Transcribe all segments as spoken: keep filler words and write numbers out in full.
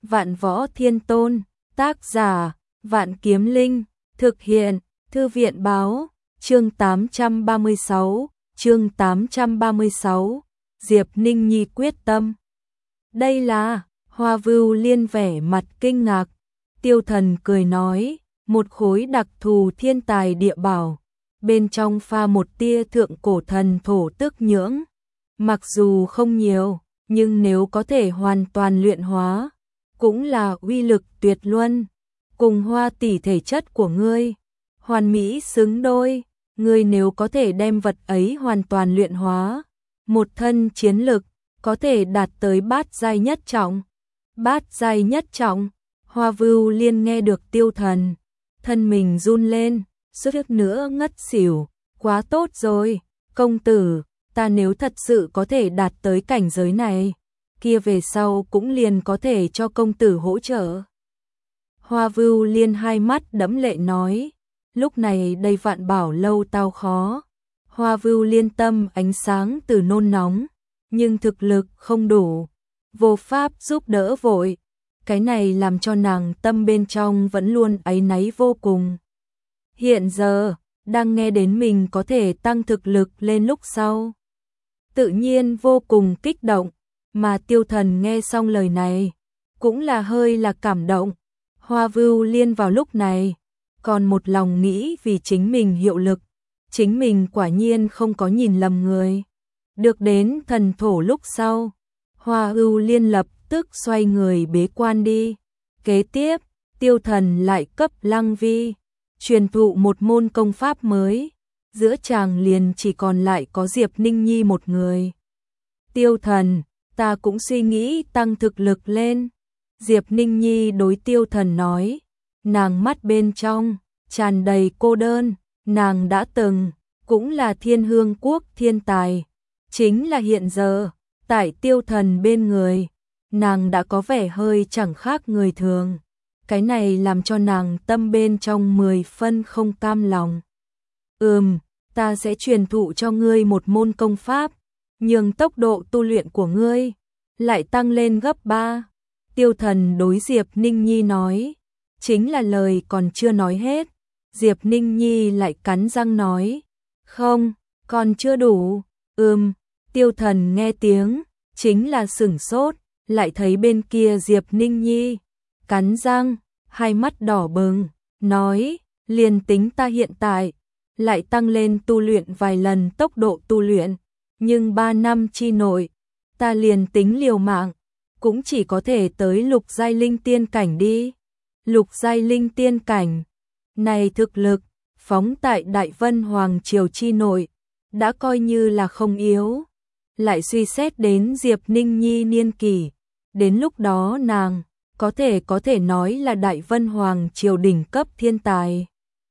Vạn Võ Thiên Tôn, tác giả, Vạn Kiếm Linh, thực hiện, Thư viện báo, chương tám trăm ba mươi sáu, chương tám trăm ba mươi sáu, Diệp Ninh Nhi quyết tâm. Đây là, Hoa Vưu Liên vẻ mặt kinh ngạc, Tiêu Thần cười nói, một khối đặc thù thiên tài địa bảo, bên trong pha một tia thượng cổ thần thổ tức nhưỡng, mặc dù không nhiều, nhưng nếu có thể hoàn toàn luyện hóa, cũng là uy lực tuyệt luân, cùng Hoa tỷ thể chất của ngươi, hoàn mỹ xứng đôi, ngươi nếu có thể đem vật ấy hoàn toàn luyện hóa, một thân chiến lực có thể đạt tới bát giai nhất trọng. Bát giai nhất trọng, Hoa Vưu Liên nghe được Tiêu Thần, thân mình run lên, suýt nữa ngất xỉu, quá tốt rồi, công tử, ta nếu thật sự có thể đạt tới cảnh giới này, kia về sau cũng liền có thể cho công tử hỗ trợ. Hoa Vưu Liên hai mắt đẫm lệ nói, lúc này đây vạn bảo lâu tao khó. Hoa Vưu Liên tâm ánh sáng từ nôn nóng, nhưng thực lực không đủ, vô pháp giúp đỡ vội. Cái này làm cho nàng tâm bên trong vẫn luôn áy náy vô cùng. Hiện giờ, đang nghe đến mình có thể tăng thực lực lên lúc sau. Tự nhiên vô cùng kích động, mà Tiêu Thần nghe xong lời này, cũng là hơi là cảm động. Hoa Vưu Liên vào lúc này, còn một lòng nghĩ vì chính mình hiệu lực, chính mình quả nhiên không có nhìn lầm người. Được đến thần thổ lúc sau, Hoa Vưu Liên lập tức xoay người bế quan đi. Kế tiếp, Tiêu Thần lại cấp Lăng Vi truyền thụ một môn công pháp mới, giữa chàng liền chỉ còn lại có Diệp Ninh Nhi một người. Tiêu Thần, ta cũng suy nghĩ tăng thực lực lên. Diệp Ninh Nhi đối Tiêu Thần nói, nàng mắt bên trong tràn đầy cô đơn, nàng đã từng cũng là Thiên Hương Quốc thiên tài, chính là hiện giờ tại Tiêu Thần bên người, nàng đã có vẻ hơi chẳng khác người thường. Cái này làm cho nàng tâm bên trong mười phân không cam lòng. Ừm, ta sẽ truyền thụ cho ngươi một môn công pháp, nhưng tốc độ tu luyện của ngươi lại tăng lên gấp ba. Tiêu Thần đối Diệp Ninh Nhi nói, chính là lời còn chưa nói hết, Diệp Ninh Nhi lại cắn răng nói, không, còn chưa đủ. Ừm, Tiêu Thần nghe tiếng, chính là sửng sốt, lại thấy bên kia Diệp Ninh Nhi cắn răng, hai mắt đỏ bừng, nói, liền tính ta hiện tại lại tăng lên tu luyện vài lần tốc độ tu luyện, nhưng ba năm chi nội, ta liền tính liều mạng, cũng chỉ có thể tới lục giai linh tiên cảnh đi. Lục giai linh tiên cảnh, này thực lực, phóng tại Đại Vân Hoàng Triều chi nội, đã coi như là không yếu. Lại suy xét đến Diệp Ninh Nhi niên kỷ, đến lúc đó nàng có thể có thể nói là Đại Vân Hoàng Triều đỉnh cấp thiên tài.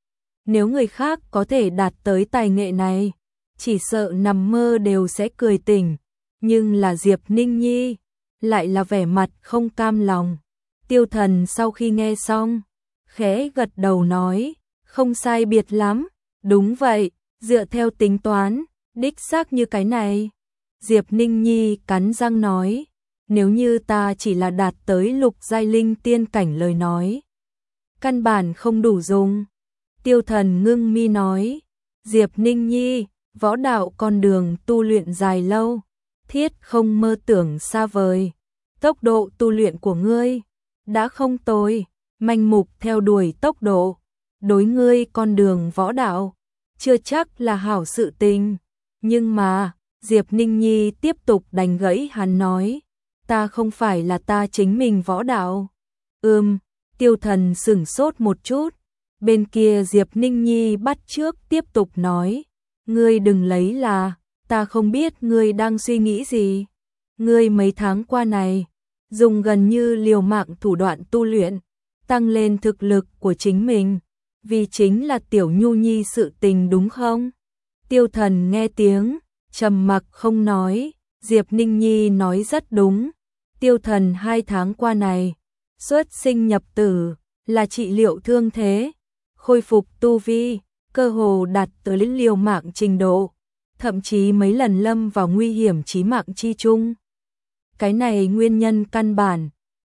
Nếu người khác có thể đạt tới tài nghệ này, chỉ sợ nằm mơ đều sẽ cười tỉnh, nhưng là Diệp Ninh Nhi lại là vẻ mặt không cam lòng. Tiêu Thần sau khi nghe xong, khẽ gật đầu nói, không sai biệt lắm, đúng vậy, dựa theo tính toán, đích xác như cái này. Diệp Ninh Nhi cắn răng nói, nếu như ta chỉ là đạt tới lục giai linh tiên cảnh lời nói, căn bản không đủ dùng. Tiêu Thần ngưng mi nói, Diệp Ninh Nhi, võ đạo con đường tu luyện dài lâu, thiết không mơ tưởng xa vời, tốc độ tu luyện của ngươi đã không tồi, manh mục theo đuổi tốc độ, đối ngươi con đường võ đạo chưa chắc là hảo sự tình. Nhưng mà Diệp Ninh Nhi tiếp tục đánh gãy hắn nói, ta không phải là ta chính mình võ đạo. Ừm, Tiêu Thần sửng sốt một chút, bên kia Diệp Ninh Nhi bắt trước tiếp tục nói, ngươi đừng lấy là, ta không biết ngươi đang suy nghĩ gì. Ngươi mấy tháng qua này, dùng gần như liều mạng thủ đoạn tu luyện, tăng lên thực lực của chính mình, vì chính là Tiểu Nhu Nhi sự tình đúng không? Tiêu Thần nghe tiếng, trầm mặc không nói, Diệp Ninh Nhi nói rất đúng. Tiêu Thần hai tháng qua này, xuất sinh nhập tử, là trị liệu thương thế, khôi phục tu vi, cơ hồ đạt tới liều mạng trình độ, thậm chí mấy lần lâm vào nguy hiểm chí mạng chi chung. Cái này nguyên nhân căn bản,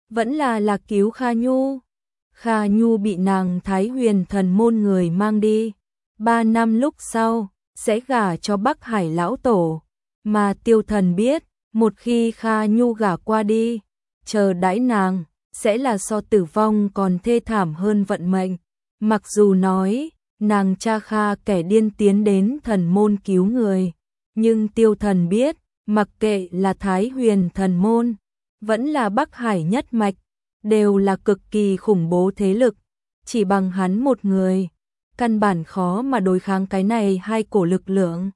vẫn là là cứu Kha Nhu. Kha Nhu bị nàng Thái Huyền Thần môn người mang đi, ba năm lúc sau sẽ gả cho Bắc Hải lão tổ, mà Tiêu Thần biết, một khi Kha Nhu gả qua đi, chờ đãi nàng sẽ là so tử vong còn thê thảm hơn vận mệnh. Mặc dù nói nàng cha Kha kẻ điên tiến đến thần môn cứu người, nhưng Tiêu Thần biết, mặc kệ là Thái Huyền Thần môn, vẫn là Bắc Hải nhất mạch, đều là cực kỳ khủng bố thế lực, chỉ bằng hắn một người, căn bản khó mà đối kháng cái này hai cổ lực lượng.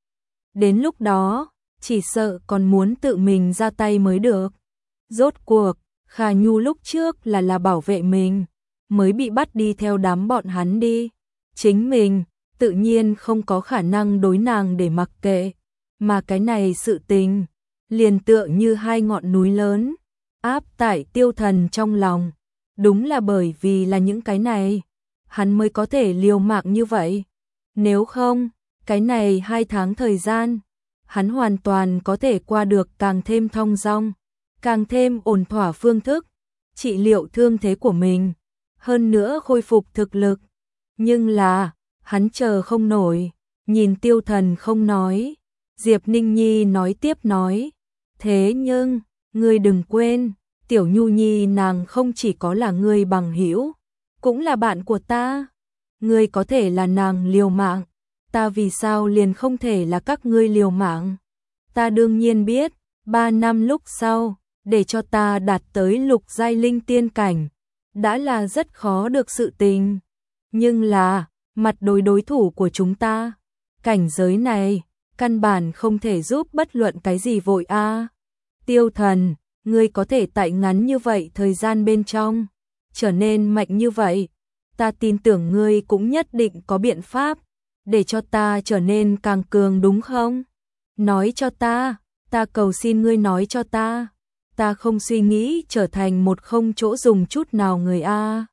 Đến lúc đó, chỉ sợ còn muốn tự mình ra tay mới được. Rốt cuộc, Kha Nhu lúc trước là là bảo vệ mình, mới bị bắt đi theo đám bọn hắn đi. Chính mình, tự nhiên không có khả năng đối nàng để mặc kệ, mà cái này sự tình, liền tựa như hai ngọn núi lớn, áp tải Tiêu Thần trong lòng. Đúng là bởi vì là những cái này, hắn mới có thể liều mạng như vậy. Nếu không, cái này hai tháng thời gian, hắn hoàn toàn có thể qua được càng thêm thong dong, càng thêm ổn thỏa phương thức, trị liệu thương thế của mình, hơn nữa khôi phục thực lực. Nhưng là, hắn chờ không nổi, nhìn Tiêu Thần không nói, Diệp Ninh Nhi nói tiếp nói, thế nhưng, ngươi đừng quên, Tiểu Nhu Nhi nàng không chỉ có là ngươi bằng hữu, cũng là bạn của ta. Ngươi có thể là nàng liều mạng, ta vì sao liền không thể là các ngươi liều mạng? Ta đương nhiên biết, ba năm lúc sau, để cho ta đạt tới lục giai linh tiên cảnh, đã là rất khó được sự tình. Nhưng là, mặt đối đối thủ của chúng ta, cảnh giới này, căn bản không thể giúp bất luận cái gì vội a. Tiêu Thần, ngươi có thể tại ngắn như vậy thời gian bên trong, trở nên mạnh như vậy, ta tin tưởng ngươi cũng nhất định có biện pháp, để cho ta trở nên càng cường đúng không? Nói cho ta, ta cầu xin ngươi nói cho ta, ta không suy nghĩ trở thành một không chỗ dùng chút nào người a.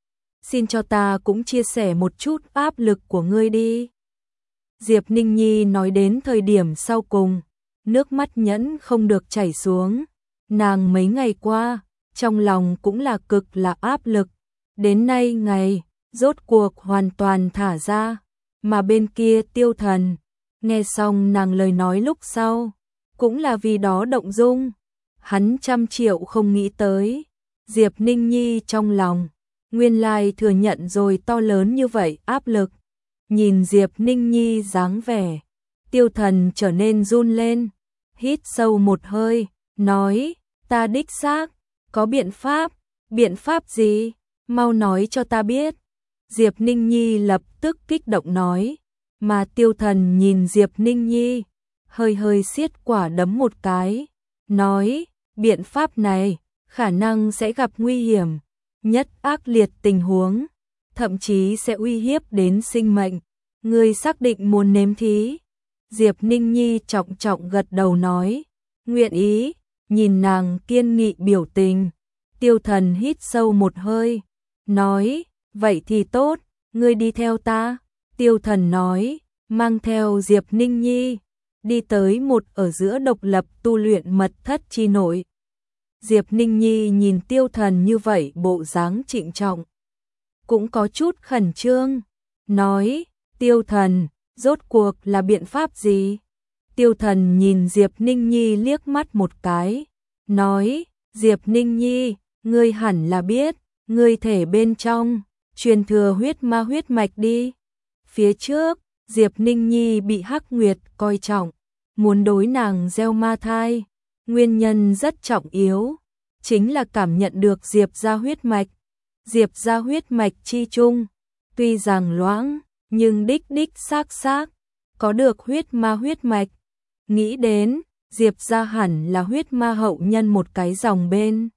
Xin cho ta cũng chia sẻ một chút áp lực của ngươi đi. Diệp Ninh Nhi nói đến thời điểm sau cùng, nước mắt nhẫn không được chảy xuống. Nàng mấy ngày qua, trong lòng cũng là cực là áp lực. Đến nay ngày, rốt cuộc hoàn toàn thả ra. Mà bên kia Tiêu Thần, nghe xong nàng lời nói lúc sau, cũng là vì đó động dung. Hắn trăm triệu không nghĩ tới. Diệp Ninh Nhi trong lòng, nguyên lai thừa nhận rồi to lớn như vậy áp lực. Nhìn Diệp Ninh Nhi dáng vẻ, Tiêu Thần trở nên run lên, hít sâu một hơi, nói, ta đích xác, có biện pháp, biện pháp gì, mau nói cho ta biết. Diệp Ninh Nhi lập tức kích động nói, mà Tiêu Thần nhìn Diệp Ninh Nhi, hơi hơi siết quả đấm một cái, nói, biện pháp này, khả năng sẽ gặp nguy hiểm, nhất ác liệt tình huống, thậm chí sẽ uy hiếp đến sinh mệnh. Ngươi xác định muốn nếm thí? Diệp Ninh Nhi trọng trọng gật đầu nói, nguyện ý. Nhìn nàng kiên nghị biểu tình, Tiêu Thần hít sâu một hơi, nói, vậy thì tốt, ngươi đi theo ta. Tiêu Thần nói, mang theo Diệp Ninh Nhi, đi tới một ở giữa độc lập tu luyện mật thất chi nội. Diệp Ninh Nhi nhìn Tiêu Thần như vậy bộ dáng trịnh trọng, cũng có chút khẩn trương, nói, Tiêu Thần, rốt cuộc là biện pháp gì? Tiêu Thần nhìn Diệp Ninh Nhi liếc mắt một cái, nói, Diệp Ninh Nhi, ngươi hẳn là biết, ngươi thể bên trong, truyền thừa huyết ma huyết mạch đi. Phía trước, Diệp Ninh Nhi bị Hắc Nguyệt coi trọng, muốn đối nàng gieo ma thai, nguyên nhân rất trọng yếu, chính là cảm nhận được Diệp gia huyết mạch. Diệp gia huyết mạch chi chung, tuy rằng loãng, nhưng đích đích xác xác, có được huyết ma huyết mạch. Nghĩ đến, Diệp gia hẳn là huyết ma hậu nhân một cái dòng bên.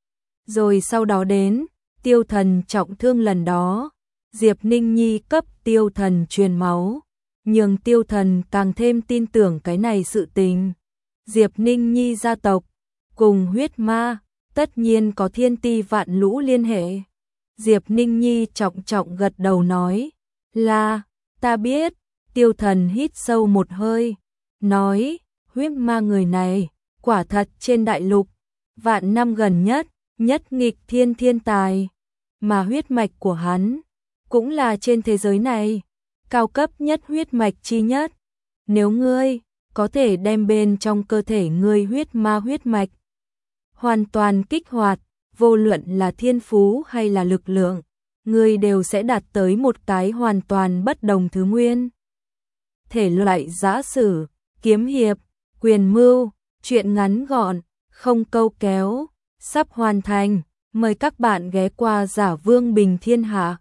Rồi sau đó đến, Tiêu Thần trọng thương lần đó, Diệp Ninh Nhi cấp Tiêu Thần truyền máu, nhường Tiêu Thần càng thêm tin tưởng cái này sự tình. Diệp Ninh Nhi gia tộc, cùng huyết ma, tất nhiên có thiên ti vạn lũ liên hệ. Diệp Ninh Nhi trọng trọng gật đầu nói, là, ta biết. Tiêu Thần hít sâu một hơi, nói, huyết ma người này, quả thật trên đại lục, vạn năm gần nhất, nhất nghịch thiên thiên tài, mà huyết mạch của hắn cũng là trên thế giới này cao cấp nhất huyết mạch chi nhất. Nếu ngươi có thể đem bên trong cơ thể ngươi huyết ma huyết mạch hoàn toàn kích hoạt, vô luận là thiên phú hay là lực lượng, ngươi đều sẽ đạt tới một cái hoàn toàn bất đồng thứ nguyên. Thể loại giã sử, kiếm hiệp, quyền mưu, truyện ngắn gọn, không câu kéo, sắp hoàn thành. Mời các bạn ghé qua Giả Vương Bình Thiên Hạ.